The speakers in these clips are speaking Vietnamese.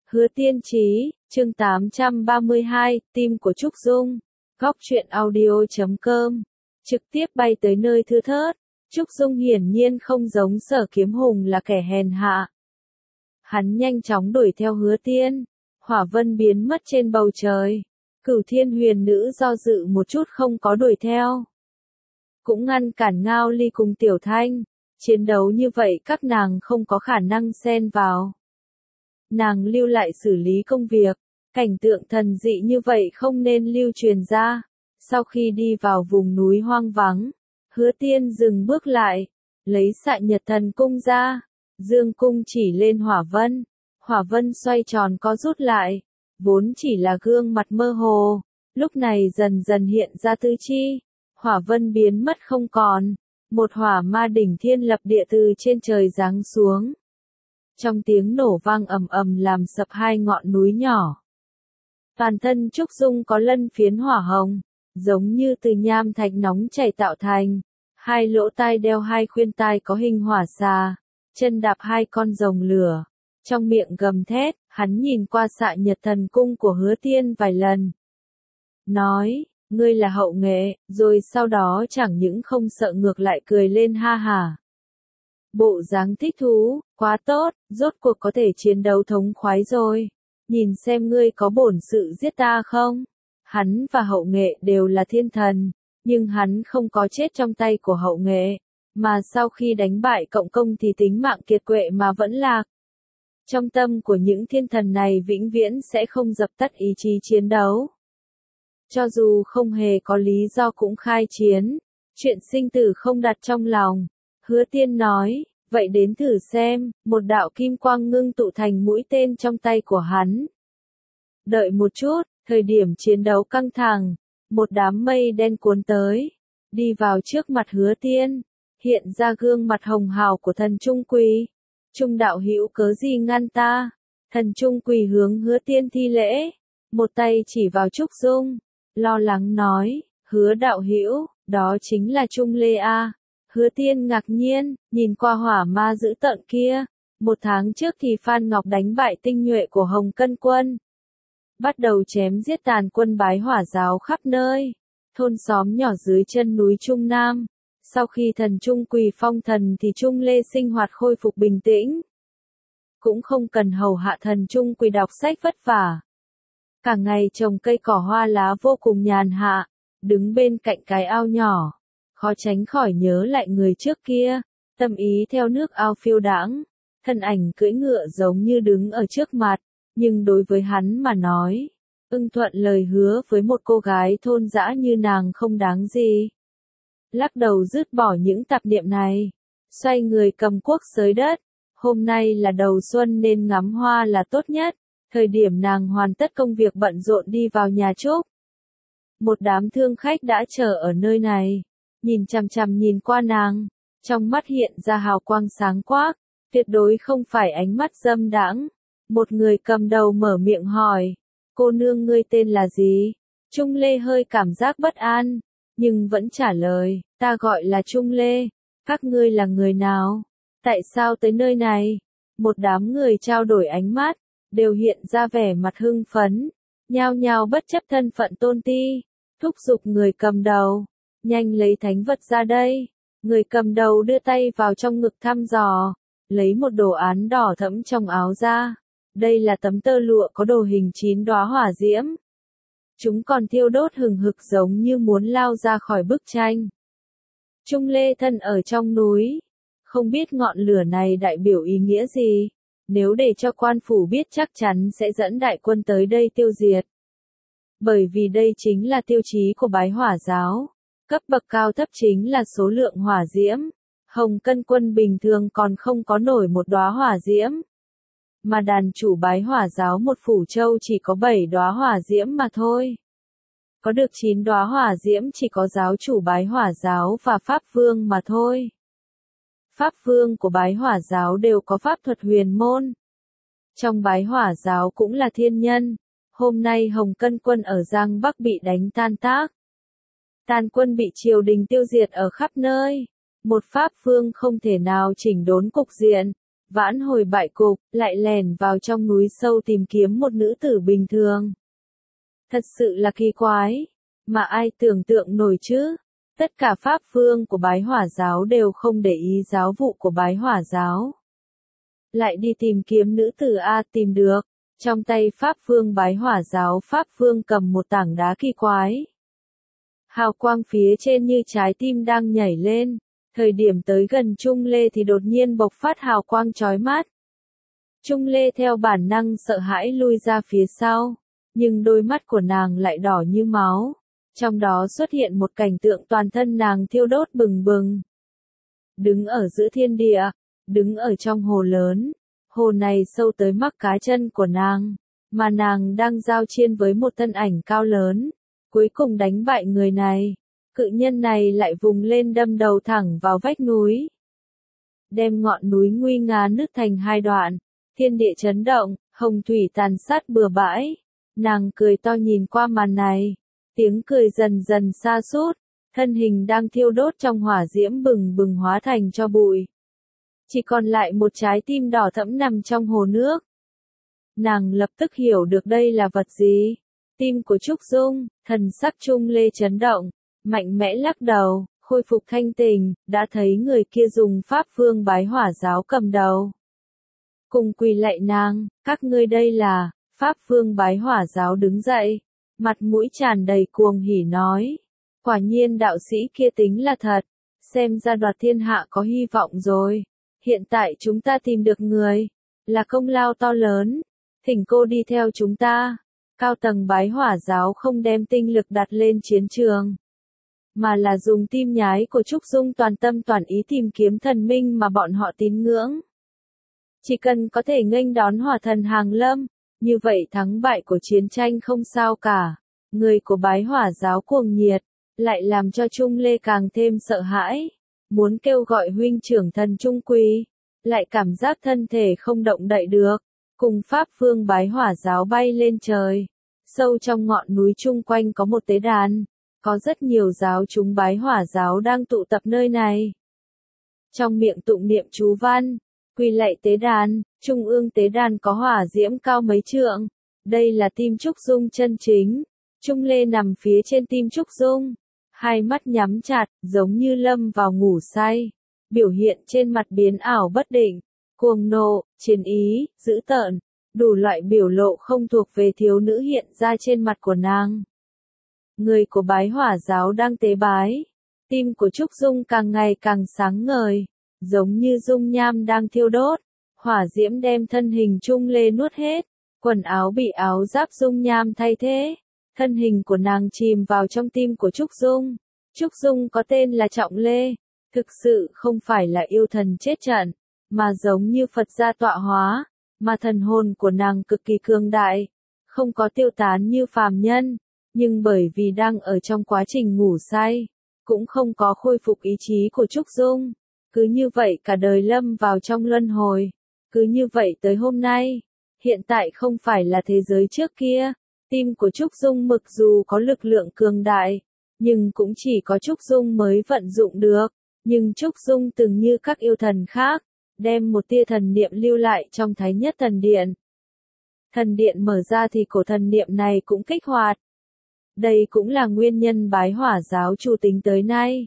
Hứa Tiên Chí, chương 832, tim của Trúc Dung. Góc truyện audio.com. Trực tiếp bay tới nơi thưa thớt. Trúc Dung hiển nhiên không giống Sở Kiếm Hùng là kẻ hèn hạ. Hắn nhanh chóng đuổi theo Hứa Tiên. Hỏa vân biến mất trên bầu trời. Cửu Thiên Huyền Nữ do dự một chút không có đuổi theo. Cũng ngăn cản Ngao Ly cùng Tiểu Thanh. Chiến đấu như vậy các nàng không có khả năng xen vào. Nàng lưu lại xử lý công việc, cảnh tượng thần dị như vậy không nên lưu truyền ra. Sau khi đi vào vùng núi hoang vắng, Hứa Tiên dừng bước lại, lấy Xạ Nhật Thần Cung ra, dương cung chỉ lên hỏa vân xoay tròn co rút lại, vốn chỉ là gương mặt mơ hồ, lúc này dần dần hiện ra tứ chi, hỏa vân biến mất không còn, một hỏa ma đỉnh thiên lập địa từ trên trời giáng xuống. Trong tiếng nổ vang ầm ầm làm sập hai ngọn núi nhỏ. Toàn thân Trúc Dung có lân phiến hỏa hồng, giống như từ nham thạch nóng chảy tạo thành. Hai lỗ tai đeo hai khuyên tai có hình hỏa xà, chân đạp hai con rồng lửa. Trong miệng gầm thét, hắn nhìn qua Xạ Nhật Thần Cung của Hứa Tiên vài lần. Nói, ngươi là hậu nghệ, rồi sau đó chẳng những không sợ ngược lại cười lên ha hả. Bộ dáng thích thú, quá tốt, rốt cuộc có thể chiến đấu thống khoái rồi. Nhìn xem ngươi có bổn sự giết ta không? Hắn và hậu nghệ đều là thiên thần, nhưng hắn không có chết trong tay của hậu nghệ, mà sau khi đánh bại cộng công thì tính mạng kiệt quệ mà vẫn lạc. Trong tâm của những thiên thần này vĩnh viễn sẽ không dập tắt ý chí chiến đấu. Cho dù không hề có lý do cũng khai chiến, chuyện sinh tử không đặt trong lòng. Hứa Tiên nói, vậy đến thử xem, một đạo kim quang ngưng tụ thành mũi tên trong tay của hắn. Đợi một chút, thời điểm chiến đấu căng thẳng, một đám mây đen cuốn tới, đi vào trước mặt Hứa Tiên, hiện ra gương mặt hồng hào của thần Trung Quỳ. Trung đạo hữu cớ gì ngăn ta? Thần Trung Quỳ hướng Hứa Tiên thi lễ, một tay chỉ vào Trúc Dung, lo lắng nói, Hứa đạo hữu, đó chính là Trung Lê a. Hứa Tiên ngạc nhiên, nhìn qua hỏa ma dữ tợn kia. Một tháng trước thì Phan Ngọc đánh bại tinh nhuệ của Hồng Cân Quân. Bắt đầu chém giết tàn quân bái hỏa giáo khắp nơi. Thôn xóm nhỏ dưới chân núi Trung Nam. Sau khi thần Trung Quỳ phong thần thì Trung Lê sinh hoạt khôi phục bình tĩnh. Cũng không cần hầu hạ thần Trung Quỳ đọc sách vất vả. Cả ngày trồng cây cỏ hoa lá vô cùng nhàn hạ. Đứng bên cạnh cái ao nhỏ. Khó tránh khỏi nhớ lại người trước kia, tâm ý theo nước ao phiêu đãng, thân ảnh cưỡi ngựa giống như đứng ở trước mặt, nhưng đối với hắn mà nói, ưng thuận lời hứa với một cô gái thôn dã như nàng không đáng gì. Lắc đầu dứt bỏ những tạp niệm này, xoay người cầm cuốc xới đất, hôm nay là đầu xuân nên ngắm hoa là tốt nhất, thời điểm nàng hoàn tất công việc bận rộn đi vào nhà Trúc. Một đám thương khách đã chờ ở nơi này. Nhìn chằm chằm nhìn qua nàng, trong mắt hiện ra hào quang sáng quắc, tuyệt đối không phải ánh mắt dâm đãng. Một người cầm đầu mở miệng hỏi, cô nương ngươi tên là gì? Trung Lê hơi cảm giác bất an, nhưng vẫn trả lời, ta gọi là Trung Lê, các ngươi là người nào? Tại sao tới nơi này? Một đám người trao đổi ánh mắt, đều hiện ra vẻ mặt hưng phấn, nhao nhao bất chấp thân phận tôn ti, thúc giục người cầm đầu. Nhanh lấy thánh vật ra đây. Người cầm đầu đưa tay vào trong ngực thăm dò, lấy một đồ án đỏ thẫm trong áo ra. Đây là tấm tơ lụa có đồ hình 9 đóa hỏa diễm. Chúng còn thiêu đốt hừng hực giống như muốn lao ra khỏi bức tranh. Trung Lê thân ở trong núi, không biết ngọn lửa này đại biểu ý nghĩa gì. Nếu để cho quan phủ biết chắc chắn sẽ dẫn đại quân tới đây tiêu diệt. Bởi vì đây chính là tiêu chí của bái hỏa giáo. Cấp bậc cao thấp chính là số lượng hỏa diễm. Hồng Cân Quân bình thường còn không có nổi một đóa hỏa diễm. Mà đàn chủ bái hỏa giáo một phủ châu chỉ có 7 đóa hỏa diễm mà thôi. Có được 9 đóa hỏa diễm chỉ có giáo chủ bái hỏa giáo và pháp vương mà thôi. Pháp vương của bái hỏa giáo đều có pháp thuật huyền môn. Trong bái hỏa giáo cũng là thiên nhân. Hôm nay Hồng Cân Quân ở Giang Bắc bị đánh tan tác. Tàn quân bị triều đình tiêu diệt ở khắp nơi. Một pháp vương không thể nào chỉnh đốn cục diện. vãn hồi bại cục, lại lẻn vào trong núi sâu tìm kiếm một nữ tử bình thường. Thật sự là kỳ quái, mà ai tưởng tượng nổi chứ? Tất cả pháp vương của Bái Hỏa giáo đều không để ý giáo vụ của Bái Hỏa giáo. Lại đi tìm kiếm nữ tử tìm được. Trong tay pháp vương Bái Hỏa giáo, pháp vương cầm một tảng đá kỳ quái. Hào quang phía trên như trái tim đang nhảy lên. Thời điểm tới gần Trung Lê thì đột nhiên bộc phát hào quang chói mắt. Trung Lê theo bản năng sợ hãi lui ra phía sau, nhưng đôi mắt của nàng lại đỏ như máu. Trong đó xuất hiện một cảnh tượng toàn thân nàng thiêu đốt bừng bừng. Đứng ở giữa thiên địa, đứng ở trong hồ lớn, hồ này sâu tới mắc cá chân của nàng, mà nàng đang giao chiến với một thân ảnh cao lớn, cuối cùng đánh bại người này. Cự nhân này lại vùng lên đâm đầu thẳng vào vách núi, đem ngọn núi nguy nga nứt thành hai đoạn, thiên địa chấn động, hồng thủy tàn sát bừa bãi. Nàng cười to nhìn qua màn này, tiếng cười dần dần sa sút, thân hình đang thiêu đốt trong hỏa diễm bừng bừng hóa thành tro bụi. Chỉ còn lại một trái tim đỏ thẫm nằm trong hồ nước. Nàng lập tức hiểu được đây là vật gì. Tim của Trúc Dung, thần sắc Trung Lê chấn động, mạnh mẽ lắc đầu, khôi phục thanh tình, đã thấy người kia dùng pháp vương Bái Hỏa giáo cầm đầu. Cùng quỳ lạy nàng, các ngươi đây là, pháp vương Bái Hỏa giáo đứng dậy, mặt mũi tràn đầy cuồng hỉ nói. Quả nhiên đạo sĩ kia tính là thật, xem ra đoạt thiên hạ có hy vọng rồi. Hiện tại chúng ta tìm được người, là công lao to lớn, thỉnh cô đi theo chúng ta. Cao tầng Bái Hỏa giáo không đem tinh lực đặt lên chiến trường, mà là dùng tim nhái của Trúc Dung toàn tâm toàn ý tìm kiếm thần minh mà bọn họ tín ngưỡng. Chỉ cần có thể nghênh đón hỏa thần hàng lâm, như vậy thắng bại của chiến tranh không sao cả. Người của Bái Hỏa giáo cuồng nhiệt, lại làm cho Trung Lê càng thêm sợ hãi, muốn kêu gọi huynh trưởng thần Trung Quỳ, lại cảm giác thân thể không động đậy được, cùng pháp vương Bái Hỏa giáo bay lên trời. Sâu trong ngọn núi chung quanh có một tế đàn, có rất nhiều giáo chúng Bái Hỏa giáo đang tụ tập nơi này. Trong miệng tụng niệm chú văn, quỳ lạy tế đàn, trung ương tế đàn có hỏa diễm cao mấy trượng. Đây là tim Trúc Dung chân chính. Trung Lê nằm phía trên tim Trúc Dung, hai mắt nhắm chặt, giống như lâm vào ngủ say. Biểu hiện trên mặt biến ảo bất định, cuồng nộ, chiến ý, dữ tợn, đủ loại biểu lộ không thuộc về thiếu nữ hiện ra trên mặt của nàng. Người của Bái Hỏa giáo đang tế bái, tim của Trúc Dung càng ngày càng sáng ngời, giống như dung nham đang thiêu đốt, hỏa diễm đem thân hình Trung Lê nuốt hết, quần áo bị áo giáp dung nham thay thế, thân hình của nàng chìm vào trong tim của Trúc Dung. Trúc Dung có tên là Trọng Lê, thực sự không phải là yêu thần chết trận, mà giống như Phật gia tọa hóa, mà thần hồn của nàng cực kỳ cường đại, không có tiêu tán như phàm nhân, nhưng bởi vì đang ở trong quá trình ngủ say, cũng không có khôi phục ý chí của Trúc Dung. Cứ như vậy cả đời lâm vào trong luân hồi, cứ như vậy tới hôm nay, hiện tại không phải là thế giới trước kia. Tim của Trúc Dung mặc dù có lực lượng cường đại, nhưng cũng chỉ có Trúc Dung mới vận dụng được. Nhưng Trúc Dung từng như các yêu thần khác, đem một tia thần niệm lưu lại trong Thái Nhất Thần Điện. Thần điện mở ra thì cổ thần niệm này cũng kích hoạt. Đây cũng là nguyên nhân Bái Hỏa giáo chủ tính tới nay.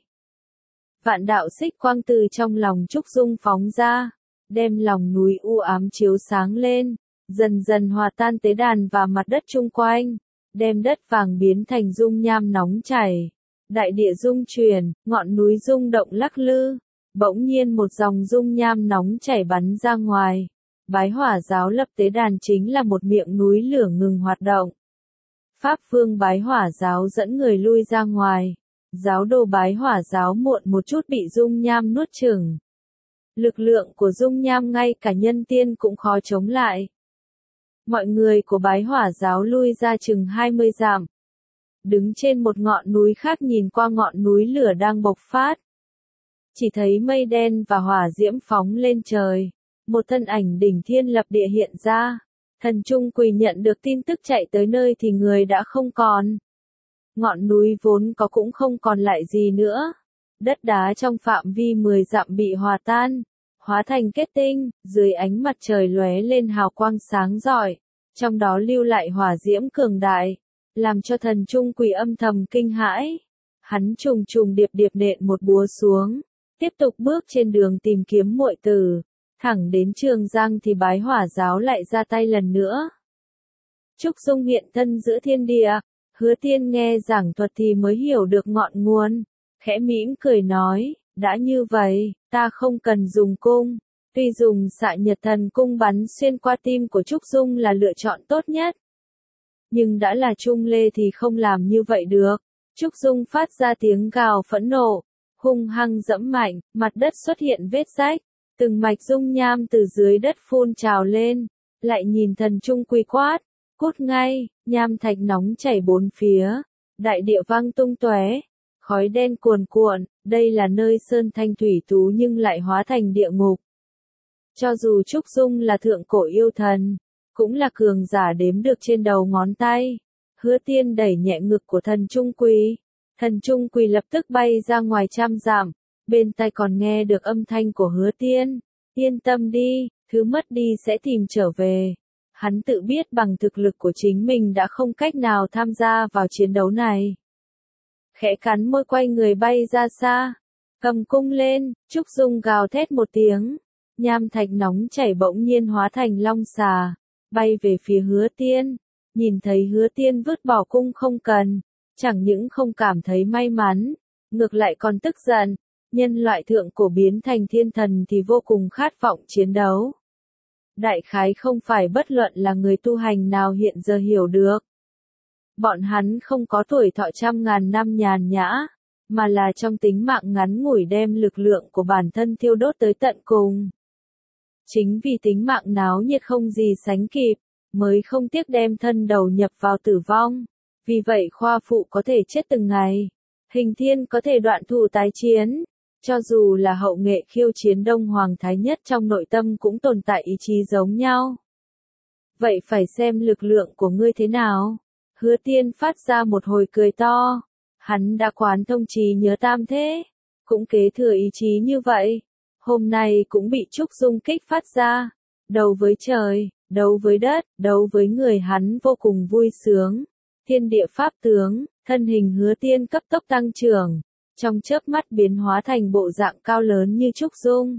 Vạn đạo xích quang từ trong lòng Trúc Dung phóng ra, đem lòng núi u ám chiếu sáng lên, dần dần hòa tan tế đàn và mặt đất chung quanh, đem đất vàng biến thành dung nham nóng chảy. Đại địa rung chuyển, ngọn núi rung động lắc lư, bỗng nhiên một dòng dung nham nóng chảy bắn ra ngoài. Bái Hỏa giáo lập tế đàn chính là một miệng núi lửa ngừng hoạt động. Pháp vương Bái Hỏa giáo dẫn người lui ra ngoài. Giáo đồ Bái Hỏa giáo muộn một chút bị dung nham nuốt chửng. Lực lượng của dung nham ngay cả nhân tiên cũng khó chống lại. Mọi người của Bái Hỏa giáo lui ra chừng 20 dặm. Đứng trên một ngọn núi khác nhìn qua ngọn núi lửa đang bộc phát. Chỉ thấy mây đen và hỏa diễm phóng lên trời. Một thân ảnh đỉnh thiên lập địa hiện ra. Thần Trung Quỳ nhận được tin tức chạy tới nơi thì người đã không còn. Ngọn núi vốn có cũng không còn lại gì nữa. Đất đá trong phạm vi 10 dặm bị hòa tan. hóa thành kết tinh, dưới ánh mặt trời lóe lên hào quang sáng rọi, trong đó lưu lại hỏa diễm cường đại, làm cho thần trung quỷ âm thầm kinh hãi. Hắn trùng trùng điệp điệp nện một búa xuống, tiếp tục bước trên đường tìm kiếm muội tử, thẳng đến Trường Giang thì bái hỏa giáo lại ra tay lần nữa. Trúc Dung hiện thân giữa thiên địa, Hứa Tiên nghe giảng thuật thì mới hiểu được ngọn nguồn, khẽ mỉm cười nói, đã như vậy, ta không cần dùng cung, tuy dùng xạ nhật thần cung bắn xuyên qua tim của Trúc Dung là lựa chọn tốt nhất. Nhưng đã là Trung Lê thì không làm như vậy được. Trúc Dung phát ra tiếng gào phẫn nộ, hung hăng dẫm mạnh, mặt đất xuất hiện vết rách, từng mạch dung nham từ dưới đất phun trào lên, lại nhìn thần trung quỳ quát, cút ngay, nham thạch nóng chảy bốn phía, đại địa vang tung tóe, khói đen cuồn cuộn, đây là nơi sơn thanh thủy tú nhưng lại hóa thành địa ngục. Cho dù Trúc Dung là thượng cổ yêu thần, cũng là cường giả đếm được trên đầu ngón tay. Hứa Tiên đẩy nhẹ ngực của thần trung quỳ lập tức bay ra ngoài trăm dặm, bên tai còn nghe được âm thanh của Hứa Tiên, yên tâm đi, thứ mất đi sẽ tìm trở về. Hắn tự biết bằng thực lực của chính mình đã không cách nào tham gia vào chiến đấu này. Khẽ cắn môi quay người bay ra xa, cầm cung lên, Trúc Dung gào thét một tiếng, nham thạch nóng chảy bỗng nhiên hóa thành long xà, bay về phía Hứa Tiên. Nhìn thấy Hứa Tiên vứt bỏ cung không cần, chẳng những không cảm thấy may mắn, ngược lại còn tức giận, nhân loại thượng cổ biến thành thiên thần thì vô cùng khát vọng chiến đấu. Đại khái không phải bất luận là người tu hành nào hiện giờ hiểu được. Bọn hắn không có tuổi thọ trăm ngàn năm nhàn nhã, mà là trong tính mạng ngắn ngủi đem lực lượng của bản thân thiêu đốt tới tận cùng. Chính vì tính mạng náo nhiệt không gì sánh kịp, mới không tiếc đem thân đầu nhập vào tử vong. Vì vậy khoa phụ có thể chết từng ngày, hình thiên có thể đoạn thủ tái chiến. Cho dù là hậu nghệ khiêu chiến Đông Hoàng Thái Nhất trong nội tâm cũng tồn tại ý chí giống nhau. Vậy phải xem lực lượng của ngươi thế nào. Hứa Tiên phát ra một hồi cười to. Hắn đã quán thông trí nhớ tam thế, cũng kế thừa ý chí như vậy. Hôm nay cũng bị Trúc Dung kích phát ra. Đấu với trời, đấu với đất, đấu với người, hắn vô cùng vui sướng. Thiên địa pháp tướng, thân hình Hứa Tiên cấp tốc tăng trưởng, trong chớp mắt biến hóa thành bộ dạng cao lớn như Trúc Dung.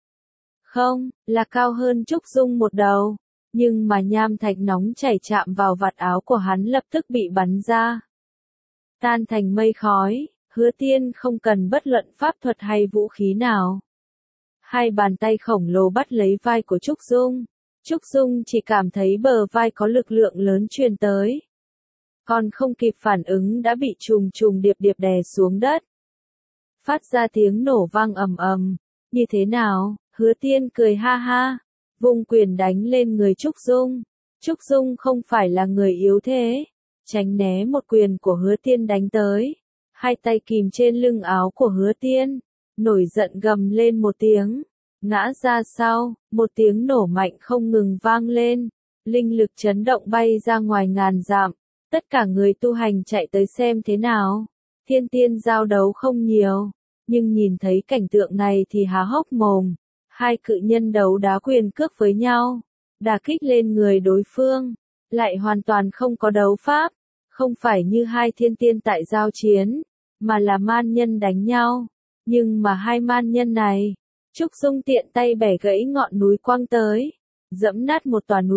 Không, là cao hơn Trúc Dung một đầu, nhưng mà nham thạch nóng chảy chạm vào vạt áo của hắn lập tức bị bắn ra. Tan thành mây khói, Hứa Tiên không cần bất luận pháp thuật hay vũ khí nào. Hai bàn tay khổng lồ bắt lấy vai của Trúc Dung. Trúc Dung chỉ cảm thấy bờ vai có lực lượng lớn truyền tới. Còn không kịp phản ứng đã bị trùng trùng điệp điệp đè xuống đất. Phát ra tiếng nổ vang ầm ầm. Như thế nào? Hứa Tiên cười ha ha, vung quyền đánh lên người Trúc Dung. Trúc Dung không phải là người yếu thế, tránh né một quyền của Hứa Tiên đánh tới. Hai tay kìm trên lưng áo của Hứa Tiên, nổi giận gầm lên một tiếng, ngã ra sau, một tiếng nổ mạnh không ngừng vang lên, linh lực chấn động bay ra ngoài ngàn dặm. Tất cả người tu hành chạy tới xem thế nào. Thiên tiên giao đấu không nhiều, nhưng nhìn thấy cảnh tượng này thì há hốc mồm. Hai cự nhân đấu đá quyền cước với nhau, đả kích lên người đối phương, lại hoàn toàn không có đấu pháp, không phải như hai thiên tiên tại giao chiến, mà là man nhân đánh nhau. Nhưng mà hai man nhân này, Trúc Dung tiện tay bẻ gãy ngọn núi quăng tới, dẫm nát một tòa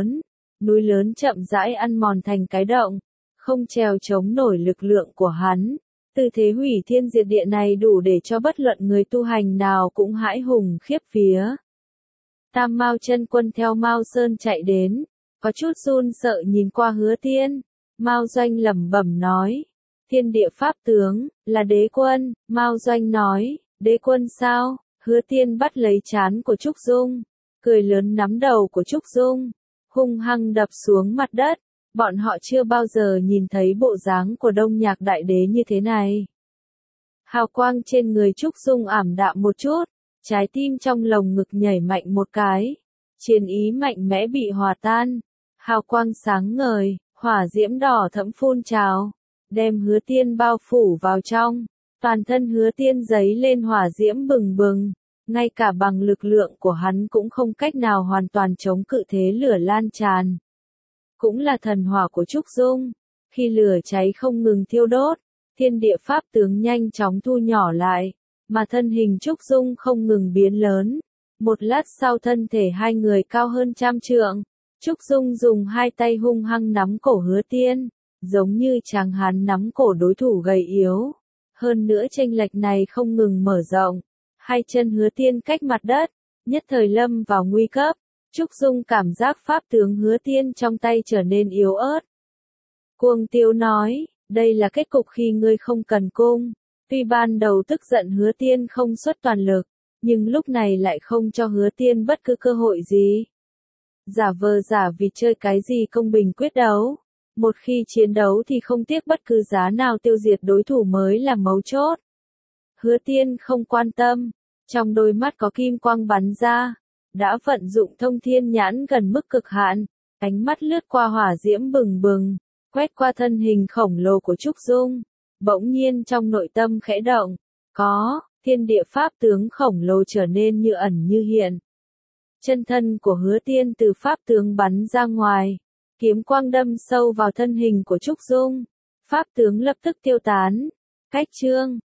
núi lớn chậm rãi ăn mòn thành cái động, không trèo chống nổi lực lượng của hắn. Tư thế hủy thiên diệt địa này đủ để cho bất luận người tu hành nào cũng hãi hùng khiếp vía. Tam Mao Chân Quân theo Mao Sơn chạy đến, có chút run sợ nhìn qua Hứa Tiên. Mao Doanh lẩm bẩm nói, thiên địa pháp tướng, là đế quân. Mao Doanh nói, đế quân sao? Hứa Tiên bắt lấy trán của Trúc Dung, cười lớn nắm đầu của Trúc Dung, hung hăng đập xuống mặt đất. Bọn họ chưa bao giờ nhìn thấy bộ dáng của Đông Nhạc Đại Đế như thế này. Hào quang trên người Trúc Dung ảm đạm một chút, trái tim trong lồng ngực nhảy mạnh một cái, chiến ý mạnh mẽ bị hòa tan, hào quang sáng ngời, hỏa diễm đỏ thẫm phun trào, đem Hứa Tiên bao phủ vào trong, toàn thân Hứa Tiên giấy lên hỏa diễm bừng bừng, ngay cả bằng lực lượng của hắn cũng không cách nào hoàn toàn chống cự thế lửa lan tràn. Cũng là thần hỏa của Trúc Dung, khi lửa cháy không ngừng thiêu đốt, thiên địa pháp tướng nhanh chóng thu nhỏ lại, mà thân hình Trúc Dung không ngừng biến lớn. Một lát sau thân thể hai người cao hơn 100 trượng, Trúc Dung dùng hai tay hung hăng nắm cổ Hứa Tiên, giống như chàng hán nắm cổ đối thủ gầy yếu. Hơn nữa chênh lệch này không ngừng mở rộng, hai chân Hứa Tiên cách mặt đất, nhất thời lâm vào nguy cấp. Trúc Dung cảm giác pháp tướng Hứa Tiên trong tay trở nên yếu ớt. Cuồng Tiêu nói, đây là kết cục khi ngươi không cần cung. Tuy ban đầu tức giận Hứa Tiên không xuất toàn lực, nhưng lúc này lại không cho Hứa Tiên bất cứ cơ hội gì. Giả vờ giả vịt chơi cái gì công bình quyết đấu. Một khi chiến đấu thì không tiếc bất cứ giá nào tiêu diệt đối thủ mới là mấu chốt. Hứa Tiên không quan tâm, trong đôi mắt có kim quang bắn ra, đã vận dụng thông thiên nhãn gần mức cực hạn, ánh mắt lướt qua hỏa diễm bừng bừng, quét qua thân hình khổng lồ của Trúc Dung, bỗng nhiên trong nội tâm khẽ động, thiên địa pháp tướng khổng lồ trở nên như ẩn như hiện. Chân thân của Hứa Tiên từ pháp tướng bắn ra ngoài, kiếm quang đâm sâu vào thân hình của Trúc Dung, pháp tướng lập tức tiêu tán. Cách chương